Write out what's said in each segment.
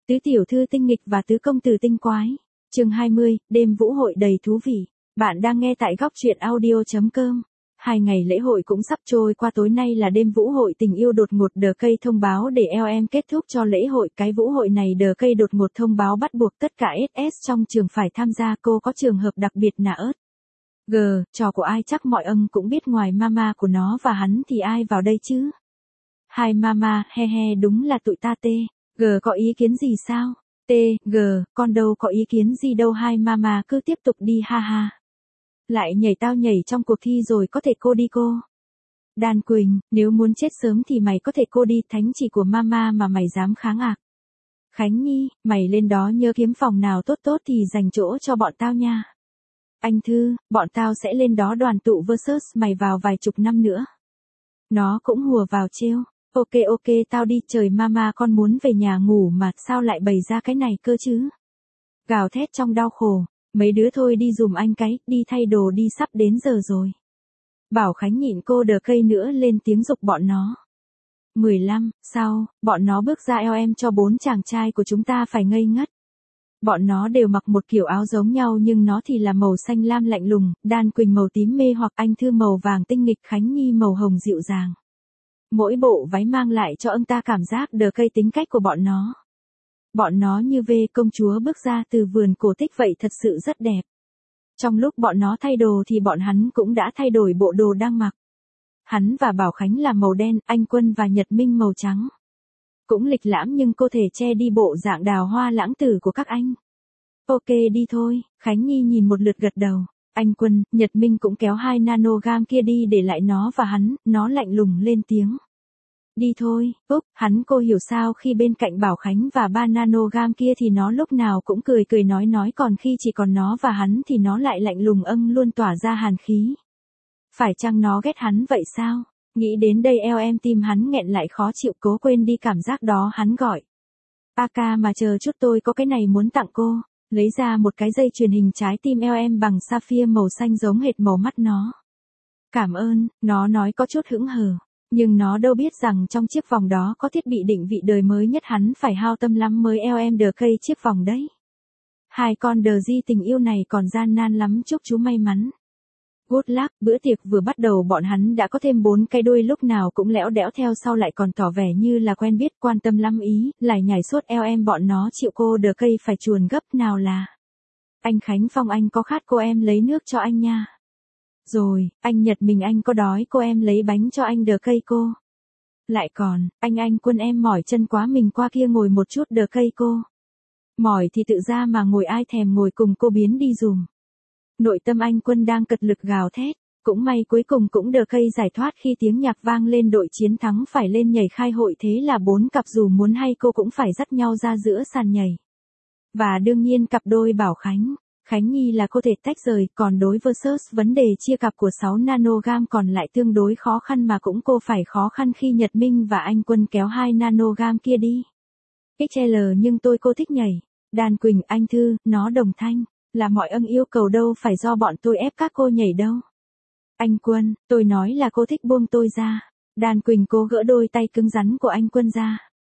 Tứ tiểu thư tinh nghịch và tứ công tử tinh quái. Chương 20, đêm vũ hội đầy thú vị. Bạn đang nghe tại góc truyện audio.com. 2 ngày lễ hội cũng sắp trôi qua, tối nay là đêm vũ hội tình yêu đột ngột. Đờ cây thông báo để LM kết thúc cho lễ hội. Cái vũ hội này Đờ cây đột ngột thông báo bắt buộc tất cả SS trong trường phải tham gia. Cô có trường hợp đặc biệt nà ớt. Trò của ai chắc mọi ông cũng biết, ngoài mama của nó và hắn thì ai vào đây chứ? Hai mama, he he, đúng là tụi ta tê. Có ý kiến gì sao? Con đâu có ý kiến gì đâu, hai mama cứ tiếp tục đi ha ha. Lại nhảy tao nhảy trong cuộc thi rồi, có thể cô đi cô. Đan Quỳnh, nếu muốn chết sớm thì mày có thể cô đi, thánh chỉ của mama mà mày dám kháng à? Khánh Nhi, mày lên đó nhớ kiếm phòng nào tốt tốt thì dành chỗ cho bọn tao nha. Anh Thư, bọn tao sẽ lên đó đoàn tụ versus mày vào vài chục năm nữa. Nó cũng hùa vào trêu. Ok, tao đi, trời mama con muốn về nhà ngủ mà, sao lại bày ra cái này cơ chứ? Gào thét trong đau khổ, mấy đứa thôi đi dùm anh cái, đi thay đồ đi, sắp đến giờ rồi. Bảo Khánh nhịn cô Đờ cây nữa lên tiếng giục bọn nó. 15, sau, bọn nó bước ra LM cho 4 chàng trai của chúng ta phải ngây ngất. Bọn nó đều mặc một kiểu áo giống nhau nhưng nó thì là màu xanh lam lạnh lùng, Đan Quỳnh màu tím mê hoặc, anh Thư màu vàng tinh nghịch, Khánh Nhi màu hồng dịu dàng. Mỗi bộ váy mang lại cho ông ta cảm giác Đờ cây tính cách của bọn nó. Bọn nó như V công chúa bước ra từ vườn cổ tích vậy, thật sự rất đẹp. Trong lúc bọn nó thay đồ thì bọn hắn cũng đã thay đổi bộ đồ đang mặc. Hắn và Bảo Khánh là màu đen, anh Quân và Nhật Minh màu trắng. Cũng lịch lãm nhưng cô thể che đi bộ dạng đào hoa lãng tử của các anh. Ok đi thôi, Khánh Nhi nhìn một lượt gật đầu. Anh Quân, Nhật Minh cũng kéo 2 nanogam kia đi để lại nó và hắn, nó lạnh lùng lên tiếng. Đi thôi, hắn cô hiểu sao khi bên cạnh Bảo Khánh và 3 nanogam kia thì nó lúc nào cũng cười nói, còn khi chỉ còn nó và hắn thì nó lại lạnh lùng luôn tỏa ra hàn khí. Phải chăng nó ghét hắn vậy sao? Nghĩ đến đây LM tim hắn nghẹn lại khó chịu, cố quên đi cảm giác đó, hắn gọi. Aka mà chờ chút, tôi có cái này muốn tặng cô. Lấy ra một cái dây chuyền hình trái tim LM bằng sapphire màu xanh giống hệt màu mắt nó. Cảm ơn, nó nói có chút hững hờ. Nhưng nó đâu biết rằng trong chiếc vòng đó có thiết bị định vị đời mới nhất, hắn phải hao tâm lắm mới LM Đờ cây chiếc vòng đấy. Hai con Đờ di tình yêu này còn gian nan lắm, chúc chú may mắn. Good luck, bữa tiệc vừa bắt đầu bọn hắn đã có thêm 4 cái đuôi, lúc nào cũng lẽo đẽo theo sau, lại còn tỏ vẻ như là quen biết, quan tâm lắm ý, lại nhảy suốt LM bọn nó chịu cô Đờ cây phải chuồn gấp nào là. Anh Khánh Phong, anh có khát cô em lấy nước cho anh nha. Rồi, anh Nhật Mình, anh có đói cô em lấy bánh cho anh Đờ cây cô. Lại còn, anh Quân em mỏi chân quá, mình qua kia ngồi một chút Đờ cây cô. Mỏi thì tự ra mà ngồi, ai thèm ngồi cùng cô, biến đi dùm. Nội tâm anh Quân đang cật lực gào thét, cũng may cuối cùng cũng Đờ cây giải thoát khi tiếng nhạc vang lên, đội chiến thắng phải lên nhảy khai hội, thế là 4 cặp dù muốn hay cô cũng phải dắt nhau ra giữa sàn nhảy. Và đương nhiên cặp đôi Bảo Khánh Nhi là cô thể tách rời, còn đối versus vấn đề chia cặp của 6 nanogam còn lại tương đối khó khăn, mà cũng cô phải khó khăn khi Nhật Minh và anh Quân kéo 2 nanogam kia đi. XL, nhưng cô thích nhảy. Đan Quỳnh, anh Thư, nó đồng thanh, là mọi ân yêu cầu đâu phải do bọn tôi ép các cô nhảy đâu. Anh Quân, tôi nói là cô thích buông tôi ra. Đan Quỳnh cố gỡ đôi tay cứng rắn của anh Quân ra.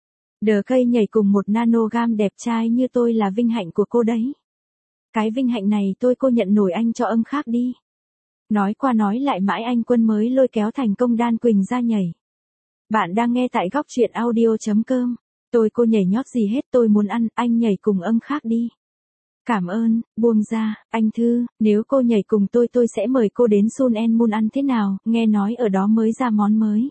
Đờ cây nhảy cùng một nanogam đẹp trai như tôi là vinh hạnh của cô đấy. Cái vinh hạnh này cô nhận nổi, anh cho âm khác đi. Nói qua nói lại mãi anh Quân mới lôi kéo thành công Đan Quỳnh ra nhảy. Bạn đang nghe tại góc truyện audio.com. Cô nhảy nhót gì hết, tôi muốn ăn, anh nhảy cùng âm khác đi. Cảm ơn, buông ra, anh Thư, nếu cô nhảy cùng tôi sẽ mời cô đến Sun and Moon ăn thế nào, nghe nói ở đó mới ra món mới.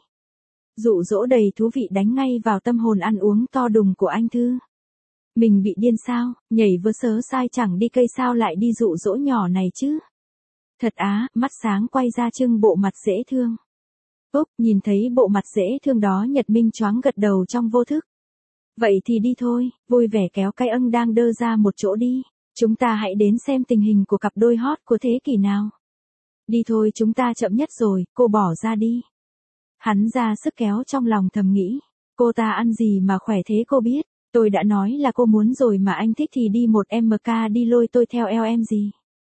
Dụ dỗ đầy thú vị đánh ngay vào tâm hồn ăn uống to đùng của anh Thư. Mình bị điên sao, nhảy vừa sớ sai chẳng đi cây sao lại đi dụ dỗ nhỏ này chứ. Thật á, mắt sáng quay ra trưng bộ mặt dễ thương. Nhìn thấy bộ mặt dễ thương đó, Nhật Minh choáng gật đầu trong vô thức. Vậy thì đi thôi, vui vẻ kéo cái ân đang đơ ra một chỗ đi. Chúng ta hãy đến xem tình hình của cặp đôi hot của thế kỷ nào. Đi thôi, chúng ta chậm nhất rồi, cô bỏ ra đi. Hắn ra sức kéo, trong lòng thầm nghĩ. Cô ta ăn gì mà khỏe thế cô biết. Tôi đã nói là cô muốn rồi mà, anh thích thì đi một MK đi, lôi tôi theo LM gì.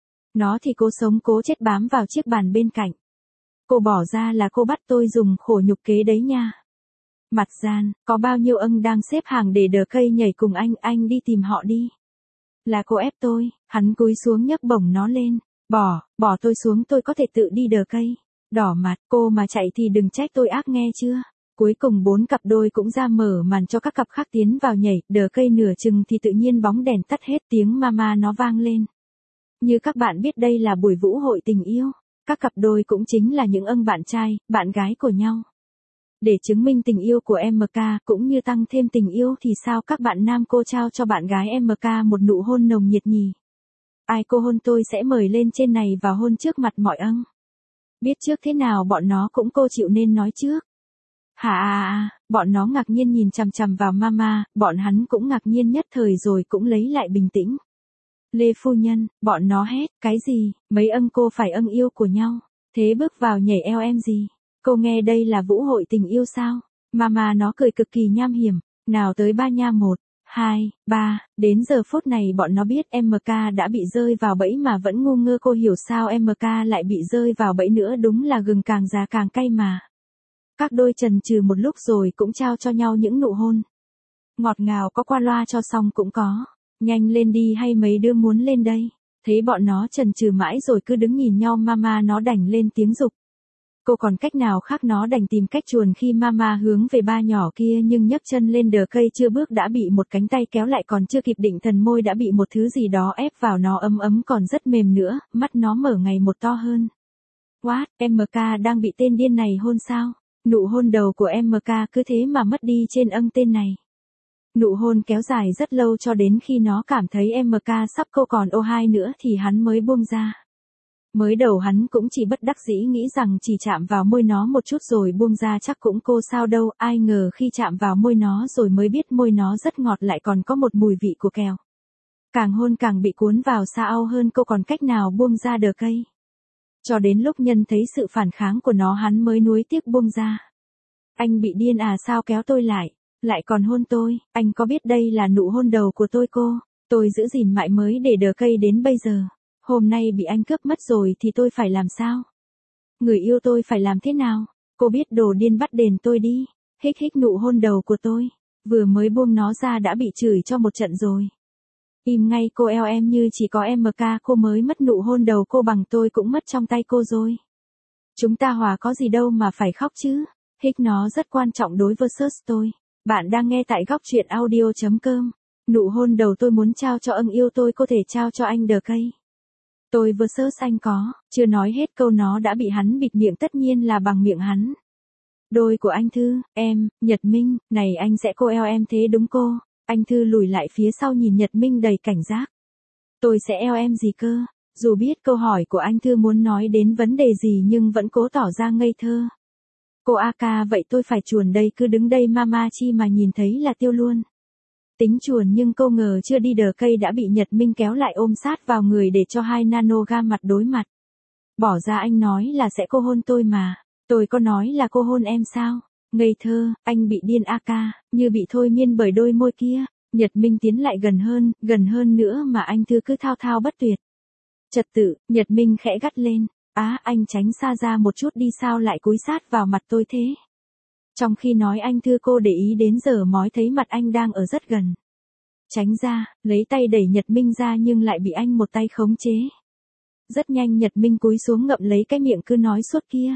Nó thì cố sống cố chết bám vào chiếc bàn bên cạnh. Cô bỏ ra là cô bắt tôi dùng khổ nhục kế đấy nha. Mặt gian, có bao nhiêu âng đang xếp hàng để đờ cây nhảy cùng anh đi tìm họ đi. Là cô ép tôi, hắn cúi xuống nhấc bổng nó lên. Bỏ tôi xuống, tôi có thể tự đi đờ cây. Đỏ mặt, cô mà chạy thì đừng trách tôi ác nghe chưa. Cuối cùng 4 cặp đôi cũng ra mở màn cho các cặp khác tiến vào nhảy, đờ cây nửa chừng thì tự nhiên bóng đèn tắt hết, tiếng mama nó vang lên. Như các bạn biết đây là buổi vũ hội tình yêu, các cặp đôi cũng chính là những âng bạn trai, bạn gái của nhau. Để chứng minh tình yêu của MK cũng như tăng thêm tình yêu thì sao các bạn nam cô trao cho bạn gái MK một nụ hôn nồng nhiệt nhỉ? Ai cô hôn tôi sẽ mời lên trên này và hôn trước mặt mọi âng. Biết trước thế nào bọn nó cũng cô chịu nên nói trước. Bọn nó ngạc nhiên nhìn chằm chằm vào mama, bọn hắn cũng ngạc nhiên nhất thời rồi cũng lấy lại bình tĩnh. Lê phu nhân, bọn nó hét, cái gì, mấy âng cô phải âng yêu của nhau, thế bước vào nhảy eo em gì, cô nghe đây là vũ hội tình yêu sao, mama nó cười cực kỳ nham hiểm, nào tới ba nha 1, 2, 3, đến giờ phút này bọn nó biết MK đã bị rơi vào bẫy mà vẫn ngu ngơ cô hiểu sao MK lại bị rơi vào bẫy nữa đúng là gừng càng già càng cay mà. Các đôi chần chừ một lúc rồi cũng trao cho nhau những nụ hôn. Ngọt ngào có qua loa cho xong cũng có. Nhanh lên đi hay mấy đứa muốn lên đây. Thấy bọn nó chần chừ mãi rồi cứ đứng nhìn nhau mama nó đành lên tiếng giục. Cô còn cách nào khác nó đành tìm cách chuồn khi mama hướng về ba nhỏ kia nhưng nhấc chân lên đờ cây chưa bước đã bị một cánh tay kéo lại còn chưa kịp định thần môi đã bị một thứ gì đó ép vào nó ấm ấm còn rất mềm nữa, mắt nó mở ngày một to hơn. What, MK đang bị tên điên này hôn sao? Nụ hôn đầu của MK cứ thế mà mất đi trên âng tên này. Nụ hôn kéo dài rất lâu cho đến khi nó cảm thấy MK sắp cô còn O2 nữa thì hắn mới buông ra. Mới đầu hắn cũng chỉ bất đắc dĩ nghĩ rằng chỉ chạm vào môi nó một chút rồi buông ra chắc cũng cô sao đâu, ai ngờ khi chạm vào môi nó rồi mới biết môi nó rất ngọt lại còn có một mùi vị của kẹo. Càng hôn càng bị cuốn vào sao hơn cô còn cách nào buông ra đờ cây. Cho đến lúc nhân thấy sự phản kháng của nó hắn mới nuối tiếc buông ra. Anh bị điên à sao kéo tôi lại còn hôn tôi, anh có biết đây là nụ hôn đầu của tôi giữ gìn mãi mới để đờ cây đến bây giờ. Hôm nay bị anh cướp mất rồi thì tôi phải làm sao? Người yêu tôi phải làm thế nào? Cô biết đồ điên bắt đền tôi đi. Hích hích nụ hôn đầu của tôi. Vừa mới buông nó ra đã bị chửi cho một trận rồi. Im ngay cô eo em như chỉ có MK cô mới mất nụ hôn đầu cô bằng tôi cũng mất trong tay cô rồi. Chúng ta hòa có gì đâu mà phải khóc chứ. Hích nó rất quan trọng đối với search tôi. Bạn đang nghe tại góc truyện audio.com. Nụ hôn đầu tôi muốn trao cho âng yêu tôi có thể trao cho anh đờ cây. Tôi vừa search anh có, chưa nói hết câu nó đã bị hắn bịt miệng tất nhiên là bằng miệng hắn. Đôi của anh Thư, em, Nhật Minh, này anh sẽ cô eo em thế đúng cô. Anh Thư lùi lại phía sau nhìn Nhật Minh đầy cảnh giác. Tôi sẽ eo em gì cơ? Dù biết câu hỏi của anh Thư muốn nói đến vấn đề gì nhưng vẫn cố tỏ ra ngây thơ. Cô AK vậy tôi phải chuồn đây cứ đứng đây mama chi mà nhìn thấy là tiêu luôn. Tính chuồn nhưng cô ngờ chưa đi đờ cây đã bị Nhật Minh kéo lại ôm sát vào người để cho hai nanoga mặt đối mặt. Bỏ ra anh nói là sẽ cô hôn tôi mà. Tôi có nói là cô hôn em sao? Ngây thơ, anh bị điên AK, như bị thôi miên bởi đôi môi kia. Nhật Minh tiến lại gần hơn nữa mà anh Thư cứ thao thao bất tuyệt. Trật tự, Nhật Minh khẽ gắt lên. Anh tránh xa ra một chút đi sao lại cúi sát vào mặt tôi thế? Trong khi nói anh Thư cô để ý đến giờ mói thấy mặt anh đang ở rất gần. Tránh ra, lấy tay đẩy Nhật Minh ra nhưng lại bị anh một tay khống chế. Rất nhanh Nhật Minh cúi xuống ngậm lấy cái miệng cứ nói suốt kia.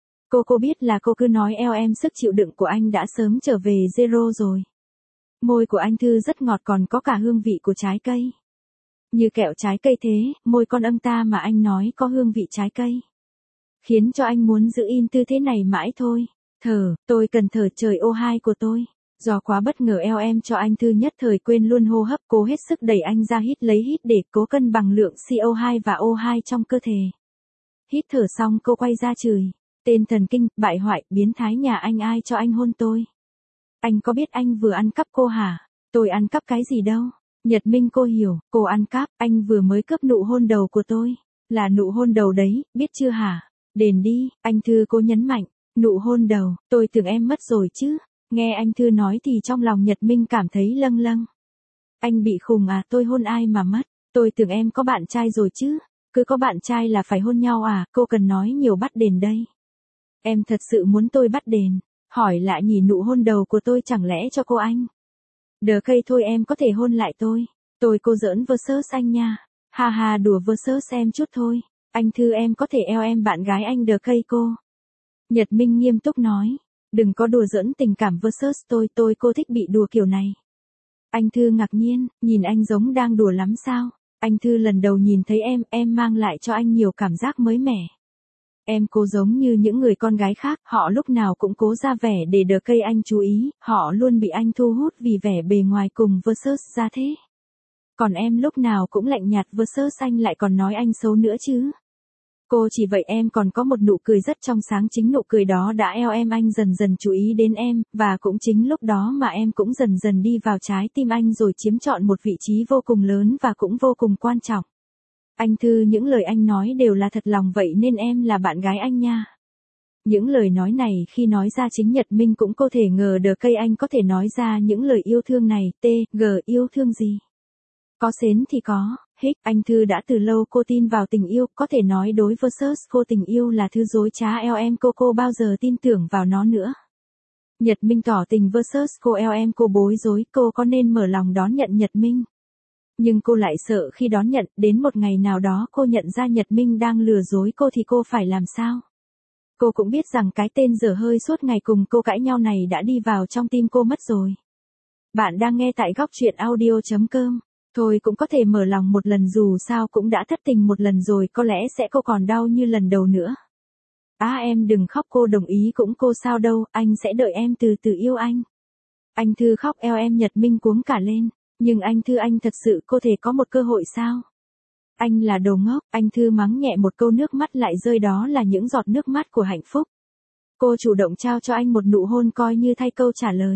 Cô biết là cô cứ nói eo em sức chịu đựng của anh đã sớm trở về zero rồi. Môi của anh Thư rất ngọt còn có cả hương vị của trái cây. Như kẹo trái cây thế, môi con âng ta mà anh nói có hương vị trái cây. Khiến cho anh muốn giữ in tư thế này mãi thôi. Tôi cần thở trời O2 của tôi. Do quá bất ngờ eo em cho anh Thư nhất thời quên luôn hô hấp cố hết sức đẩy anh ra hít lấy hít để cố cân bằng lượng CO2 và O2 trong cơ thể. Hít thở xong cô quay ra chửi. Tên thần kinh, bại hoại, biến thái nhà anh ai cho anh hôn tôi. Anh có biết anh vừa ăn cắp cô hả? Tôi ăn cắp cái gì đâu. Nhật Minh cô hiểu, cô ăn cắp, anh vừa mới cướp nụ hôn đầu của tôi. Là nụ hôn đầu đấy, biết chưa hả? Đền đi, anh Thư cô nhấn mạnh. Nụ hôn đầu, tôi tưởng em mất rồi chứ. Nghe anh Thư nói thì trong lòng Nhật Minh cảm thấy lâng lâng. Anh bị khùng à, tôi hôn ai mà mất. Tôi tưởng em có bạn trai rồi chứ. Cứ có bạn trai là phải hôn nhau à, cô cần nói nhiều bắt đền đây. Em thật sự muốn tôi bắt đền. Hỏi lại nhỉ, nụ hôn đầu của tôi chẳng lẽ cho cô anh? Đờ cây thôi, em có thể hôn lại tôi. Tôi cô giỡn versus anh nha. Ha ha, đùa versus em chút thôi. Anh Thư, em có thể eo em bạn gái anh đờ cây cô. Nhật Minh nghiêm túc nói. Đừng có đùa giỡn tình cảm versus tôi cô thích bị đùa kiểu này. Anh Thư ngạc nhiên, nhìn anh giống đang đùa lắm sao? Anh Thư lần đầu nhìn thấy em mang lại cho anh nhiều cảm giác mới mẻ. Em cô giống như những người con gái khác, họ lúc nào cũng cố ra vẻ để đờ cây anh chú ý, họ luôn bị anh thu hút vì vẻ bề ngoài cùng versus ra thế. Còn em lúc nào cũng lạnh nhạt versus anh lại còn nói anh xấu nữa chứ. Cô chỉ vậy, em còn có một nụ cười rất trong sáng, chính nụ cười đó đã eo em anh dần dần chú ý đến em, và cũng chính lúc đó mà em cũng dần dần đi vào trái tim anh rồi chiếm trọn một vị trí vô cùng lớn và cũng vô cùng quan trọng. Anh Thư, những lời anh nói đều là thật lòng vậy nên em là bạn gái anh nha. Những lời nói này khi nói ra chính Nhật Minh cũng không thể ngờ đờ cây anh có thể nói ra những lời yêu thương này, yêu thương gì? Có xến thì có, anh Thư đã từ lâu cô tin vào tình yêu, có thể nói đối versus cô tình yêu là thứ dối trá, em cô bao giờ tin tưởng vào nó nữa. Nhật Minh tỏ tình versus cô, em cô bối rối, cô có nên mở lòng đón nhận Nhật Minh? Nhưng cô lại sợ khi đón nhận, đến một ngày nào đó cô nhận ra Nhật Minh đang lừa dối cô thì cô phải làm sao? Cô cũng biết rằng cái tên dở hơi suốt ngày cùng cô cãi nhau này đã đi vào trong tim cô mất rồi. Bạn đang nghe tại góc truyện audio.com. Thôi cũng có thể mở lòng một lần, dù sao cũng đã thất tình một lần rồi, có lẽ sẽ cô còn đau như lần đầu nữa. Em đừng khóc, cô đồng ý cũng cô sao đâu, anh sẽ đợi em từ từ yêu anh. Anh Thư khóc eo em, Nhật Minh cuống cả lên. Nhưng anh Thư, anh thật sự cô thể có một cơ hội sao? Anh là đồ ngốc, anh Thư mắng nhẹ một câu, nước mắt lại rơi, đó là những giọt nước mắt của hạnh phúc. Cô chủ động trao cho anh một nụ hôn coi như thay câu trả lời.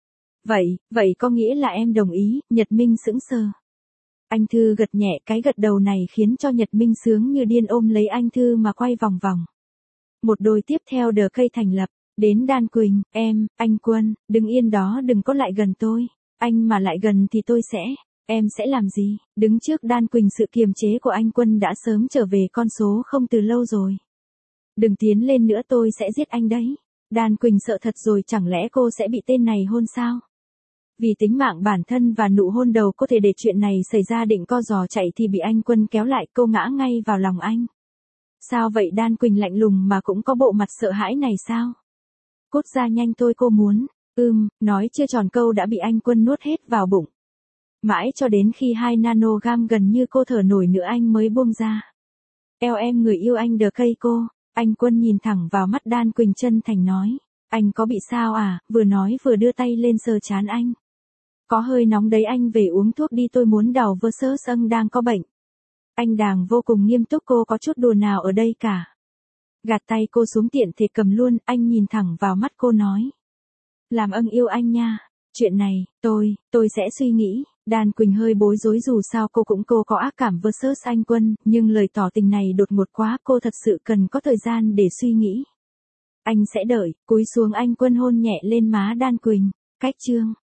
Vậy có nghĩa là em đồng ý? Nhật Minh sững sờ. Anh Thư gật nhẹ, cái gật đầu này khiến cho Nhật Minh sướng như điên, ôm lấy anh Thư mà quay vòng vòng. Một đôi tiếp theo đờ cây thành lập, đến Đan Quỳnh, anh Quân, đứng yên đó, đừng có lại gần tôi. Anh mà lại gần thì em sẽ làm gì? Đứng trước Đan Quỳnh, sự kiềm chế của anh Quân đã sớm trở về con số không từ lâu rồi. Đừng tiến lên nữa, tôi sẽ giết anh đấy. Đan Quỳnh sợ thật rồi, chẳng lẽ cô sẽ bị tên này hôn sao? Vì tính mạng bản thân và nụ hôn đầu có thể để chuyện này xảy ra, định co giò chạy thì bị anh Quân kéo lại, cô ngã ngay vào lòng anh. Sao vậy? Đan Quỳnh lạnh lùng mà cũng có bộ mặt sợ hãi này sao? Cút ra nhanh tôi, cô muốn. Nói chưa tròn câu đã bị anh Quân nuốt hết vào bụng. Mãi cho đến khi 2 nanogam gần như cô thở nổi nữa anh mới buông ra. Eo em, người yêu anh đờ cây cô. Anh Quân nhìn thẳng vào mắt Đan Quỳnh chân thành nói. Anh có bị sao à? Vừa nói vừa đưa tay lên sờ trán anh. Có hơi nóng đấy, anh về uống thuốc đi, tôi muốn đào versus âng đang có bệnh. Anh Đàng vô cùng nghiêm túc, cô có chút đùa nào ở đây cả. Gạt tay cô xuống, tiện thể cầm luôn, anh nhìn thẳng vào mắt cô nói. Làm âng yêu anh nha. Chuyện này, tôi sẽ suy nghĩ. Đan Quỳnh hơi bối rối, dù sao cô có ác cảm versus anh Quân, nhưng lời tỏ tình này đột ngột quá, cô thật sự cần có thời gian để suy nghĩ. Anh sẽ đợi, cúi xuống anh Quân hôn nhẹ lên má Đan Quỳnh. Cách chương